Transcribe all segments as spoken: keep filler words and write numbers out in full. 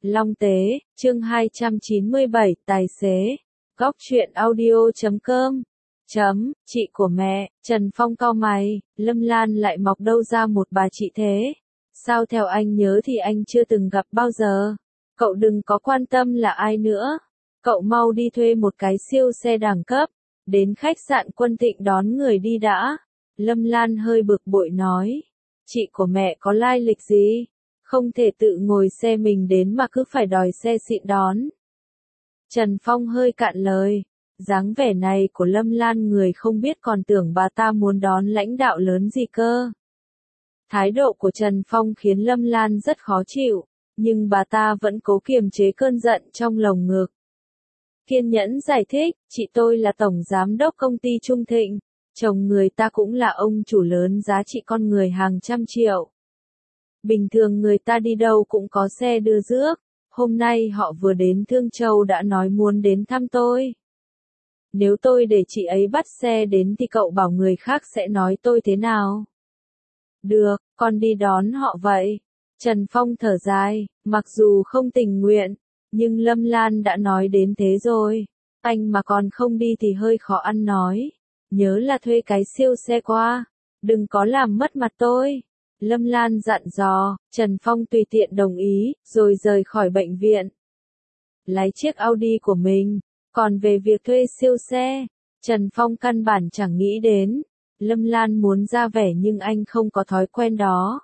Long Tế, chương hai trăm chín mươi bảy, tài xế. Góc truyện audio chấm com. Chấm, chị của mẹ, Trần Phong cau mày, Lâm Lan lại mọc đâu ra một bà chị thế? Sao theo anh nhớ thì anh chưa từng gặp bao giờ? Cậu đừng có quan tâm là ai nữa. Cậu mau đi thuê một cái siêu xe đẳng cấp, đến khách sạn Quân Thịnh đón người đi đã. Lâm Lan hơi bực bội nói. Chị của mẹ có lai lịch gì? Không thể tự ngồi xe mình đến mà cứ phải đòi xe xịn đón. Trần Phong hơi cạn lời. Dáng vẻ này của Lâm Lan người không biết còn tưởng bà ta muốn đón lãnh đạo lớn gì cơ. Thái độ của Trần Phong khiến Lâm Lan rất khó chịu, nhưng bà ta vẫn cố kiềm chế cơn giận trong lồng ngực. Kiên nhẫn giải thích, chị tôi là tổng giám đốc công ty Trung Thịnh, chồng người ta cũng là ông chủ lớn giá trị con người hàng trăm triệu. Bình thường người ta đi đâu cũng có xe đưa rước, hôm nay họ vừa đến Thương Châu đã nói muốn đến thăm tôi. Nếu tôi để chị ấy bắt xe đến thì cậu bảo người khác sẽ nói tôi thế nào? Được, con đi đón họ vậy. Trần Phong thở dài, mặc dù không tình nguyện, nhưng Lâm Lan đã nói đến thế rồi. Anh mà còn không đi thì hơi khó ăn nói. Nhớ là thuê cái siêu xe qua, đừng có làm mất mặt tôi. Lâm Lan dặn dò, Trần Phong tùy tiện đồng ý, rồi rời khỏi bệnh viện. Lái chiếc Audi của mình, còn về việc thuê siêu xe, Trần Phong căn bản chẳng nghĩ đến. Lâm Lan muốn ra vẻ nhưng anh không có thói quen đó.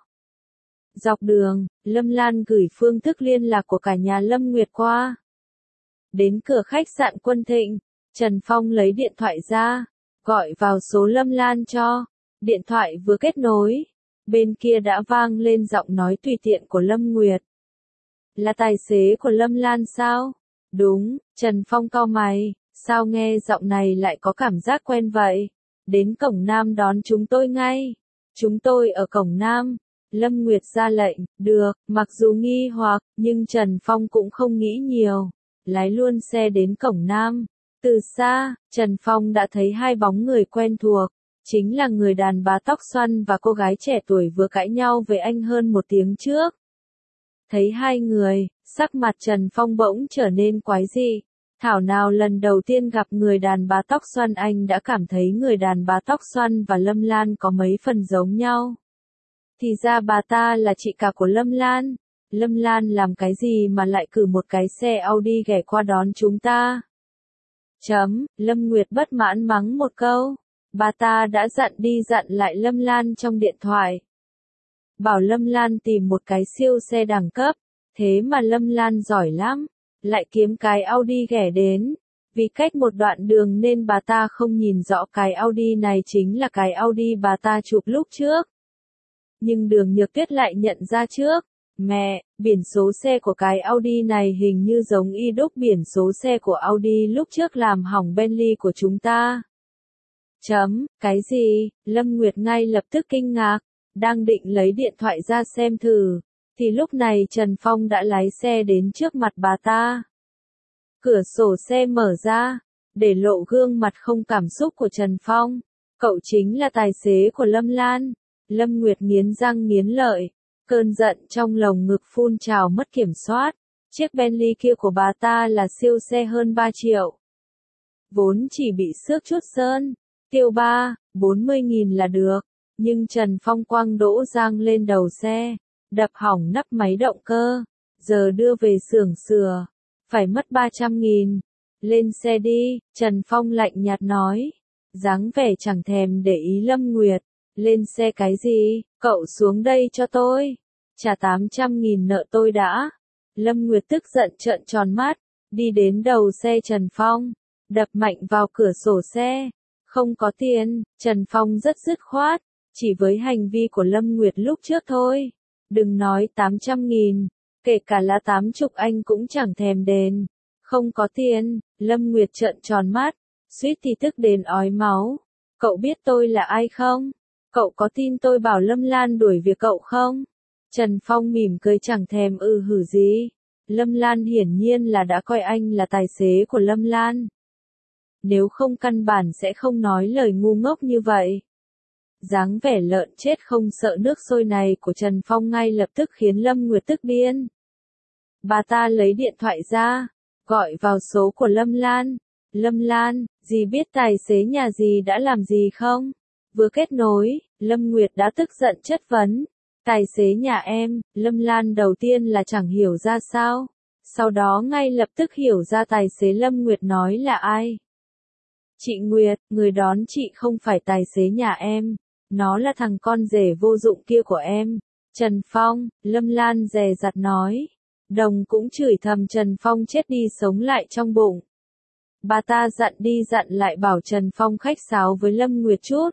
Dọc đường, Lâm Lan gửi phương thức liên lạc của cả nhà Lâm Nguyệt qua. Đến cửa khách sạn Quân Thịnh, Trần Phong lấy điện thoại ra, gọi vào số Lâm Lan cho. Điện thoại vừa kết nối, bên kia đã vang lên giọng nói tùy tiện của Lâm Nguyệt. Là tài xế của Lâm Lan sao? Đúng, Trần Phong cau mày, sao nghe giọng này lại có cảm giác quen vậy? Đến cổng Nam đón chúng tôi ngay. Chúng tôi ở cổng Nam. Lâm Nguyệt ra lệnh, được, mặc dù nghi hoặc, nhưng Trần Phong cũng không nghĩ nhiều. Lái luôn xe đến cổng Nam. Từ xa, Trần Phong đã thấy hai bóng người quen thuộc. Chính là người đàn bà tóc xoăn và cô gái trẻ tuổi vừa cãi nhau với anh hơn một tiếng trước. Thấy hai người, sắc mặt Trần Phong bỗng trở nên quái dị. Thảo nào lần đầu tiên gặp người đàn bà tóc xoăn anh đã cảm thấy người đàn bà tóc xoăn và Lâm Lan có mấy phần giống nhau. Thì ra bà ta là chị cả của Lâm Lan. Lâm Lan làm cái gì mà lại cử một cái xe Audi ghé qua đón chúng ta? Chấm, Lâm Nguyệt bất mãn mắng một câu. Bà ta đã dặn đi dặn lại Lâm Lan trong điện thoại. Bảo Lâm Lan tìm một cái siêu xe đẳng cấp, thế mà Lâm Lan giỏi lắm, lại kiếm cái Audi ghẻ đến. Vì cách một đoạn đường nên bà ta không nhìn rõ cái Audi này chính là cái Audi bà ta chụp lúc trước. Nhưng Đường Nhược Tuyết lại nhận ra trước. Mẹ, biển số xe của cái Audi này hình như giống y đúc biển số xe của Audi lúc trước làm hỏng Bentley của chúng ta. Chấm, cái gì? Lâm Nguyệt ngay lập tức kinh ngạc, đang định lấy điện thoại ra xem thử, thì lúc này Trần Phong đã lái xe đến trước mặt bà ta. Cửa sổ xe mở ra, để lộ gương mặt không cảm xúc của Trần Phong. Cậu chính là tài xế của Lâm Lan. Lâm Nguyệt nghiến răng nghiến lợi, cơn giận trong lồng ngực phun trào mất kiểm soát. Chiếc Bentley kia của bà ta là siêu xe hơn ba triệu. Vốn chỉ bị xước chút sơn, tiêu ba, bốn mươi nghìn là được. Nhưng Trần Phong quăng đỗ rang lên đầu xe, đập hỏng nắp máy động cơ. Giờ đưa về xưởng sửa, phải mất ba trăm nghìn. Lên xe đi, Trần Phong lạnh nhạt nói. Dáng vẻ chẳng thèm để ý Lâm Nguyệt. Lên xe cái gì, cậu xuống đây cho tôi. Trả tám trăm nghìn nợ tôi đã. Lâm Nguyệt tức giận trợn tròn mắt, đi đến đầu xe Trần Phong, đập mạnh vào cửa sổ xe. Không có tiền, Trần Phong rất dứt khoát, chỉ với hành vi của Lâm Nguyệt lúc trước thôi. Đừng nói tám trăm nghìn, kể cả là tám chục anh cũng chẳng thèm đền. Không có tiền, Lâm Nguyệt trợn tròn mắt, suýt thì tức đến ói máu. Cậu biết tôi là ai không? Cậu có tin tôi bảo Lâm Lan đuổi việc cậu không? Trần Phong mỉm cười chẳng thèm ư hử gì. Lâm Lan hiển nhiên là đã coi anh là tài xế của Lâm Lan. Nếu không căn bản sẽ không nói lời ngu ngốc như vậy. Dáng vẻ lợn chết không sợ nước sôi này của Trần Phong ngay lập tức khiến Lâm Nguyệt tức điên. Bà ta lấy điện thoại ra, gọi vào số của Lâm Lan. Lâm Lan, dì biết tài xế nhà dì đã làm gì không? Vừa kết nối, Lâm Nguyệt đã tức giận chất vấn. Tài xế nhà em, Lâm Lan đầu tiên là chẳng hiểu ra sao. Sau đó ngay lập tức hiểu ra tài xế Lâm Nguyệt nói là ai. Chị Nguyệt, người đón chị không phải tài xế nhà em. Nó là thằng con rể vô dụng kia của em. Trần Phong, Lâm Lan dè dặt nói. Đồng cũng chửi thầm Trần Phong chết đi sống lại trong bụng. Bà ta dặn đi dặn lại bảo Trần Phong khách sáo với Lâm Nguyệt chút.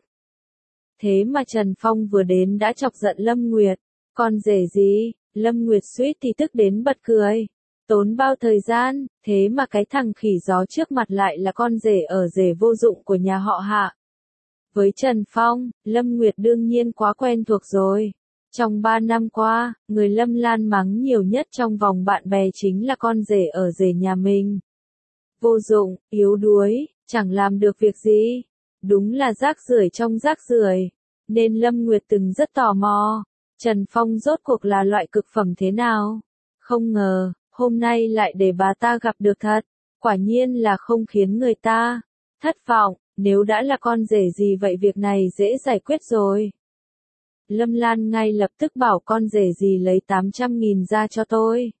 Thế mà Trần Phong vừa đến đã chọc giận Lâm Nguyệt. Con rể gì? Lâm Nguyệt suýt thì tức đến bật cười. Tốn bao thời gian, thế mà cái thằng khỉ gió trước mặt lại là con rể ở rể vô dụng của nhà họ Hạ. Với Trần Phong, Lâm Nguyệt đương nhiên quá quen thuộc rồi. Trong ba năm qua, người Lâm Lan mắng nhiều nhất trong vòng bạn bè chính là con rể ở rể nhà mình. Vô dụng, yếu đuối, chẳng làm được việc gì. Đúng là rác rưởi trong rác rưởi. Nên Lâm Nguyệt từng rất tò mò. Trần Phong rốt cuộc là loại cực phẩm thế nào? Không ngờ, hôm nay lại để bà ta gặp được thật. Quả nhiên là không khiến người ta thất vọng. Nếu đã là con rể gì vậy việc này dễ giải quyết rồi. Lâm Lan ngay lập tức bảo con rể gì lấy tám trăm nghìn ra cho tôi.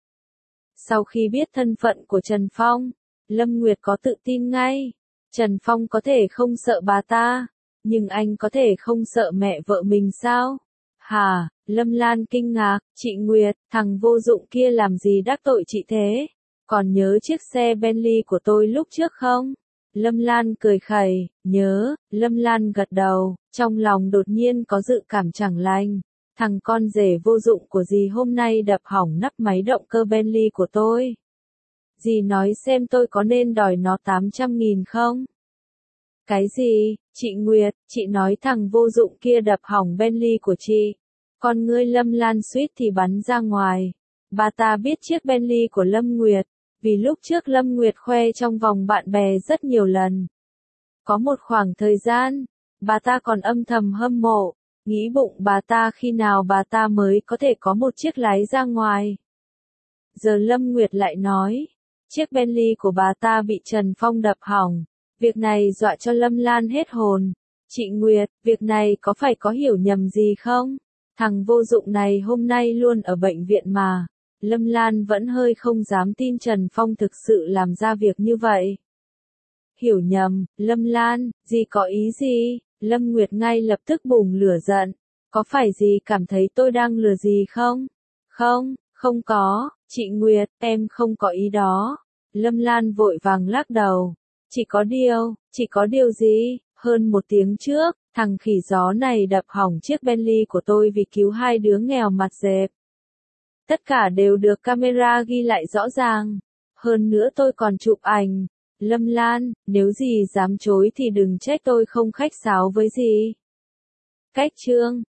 Sau khi biết thân phận của Trần Phong, Lâm Nguyệt có tự tin ngay. Trần Phong có thể không sợ bà ta, nhưng anh có thể không sợ mẹ vợ mình sao? Hả? Lâm Lan kinh ngạc, chị Nguyệt, thằng vô dụng kia làm gì đắc tội chị thế? Còn nhớ chiếc xe Bentley của tôi lúc trước không? Lâm Lan cười khẩy, nhớ. Lâm Lan gật đầu, trong lòng đột nhiên có dự cảm chẳng lành. Thằng con rể vô dụng của dì hôm nay đập hỏng nắp máy động cơ Bentley của tôi. Dì nói xem tôi có nên đòi nó tám trăm nghìn không? Cái gì? Chị Nguyệt, chị nói thằng vô dụng kia đập hỏng Bentley của chị. Con ngươi Lâm Lan suýt thì bắn ra ngoài. Bà ta biết chiếc Bentley của Lâm Nguyệt, vì lúc trước Lâm Nguyệt khoe trong vòng bạn bè rất nhiều lần. Có một khoảng thời gian, bà ta còn âm thầm hâm mộ, nghĩ bụng bà ta khi nào bà ta mới có thể có một chiếc lái ra ngoài. Giờ Lâm Nguyệt lại nói, chiếc Bentley của bà ta bị Trần Phong đập hỏng. Việc này dọa cho Lâm Lan hết hồn. Chị Nguyệt, việc này có phải có hiểu nhầm gì không? Thằng vô dụng này hôm nay luôn ở bệnh viện mà. Lâm Lan vẫn hơi không dám tin Trần Phong thực sự làm ra việc như vậy. Hiểu nhầm, Lâm Lan, dì có ý gì? Lâm Nguyệt ngay lập tức bùng lửa giận. Có phải dì cảm thấy tôi đang lừa dì không? Không, không có, chị Nguyệt, em không có ý đó. Lâm Lan vội vàng lắc đầu. Chỉ có điều, chỉ có điều gì? Hơn một tiếng trước, thằng khỉ gió này đập hỏng chiếc Bentley của tôi vì cứu hai đứa nghèo mặt dẹp. Tất cả đều được camera ghi lại rõ ràng. Hơn nữa tôi còn chụp ảnh. Lâm Lan, nếu dì dám chối thì đừng trách tôi không khách sáo với dì. Cách chương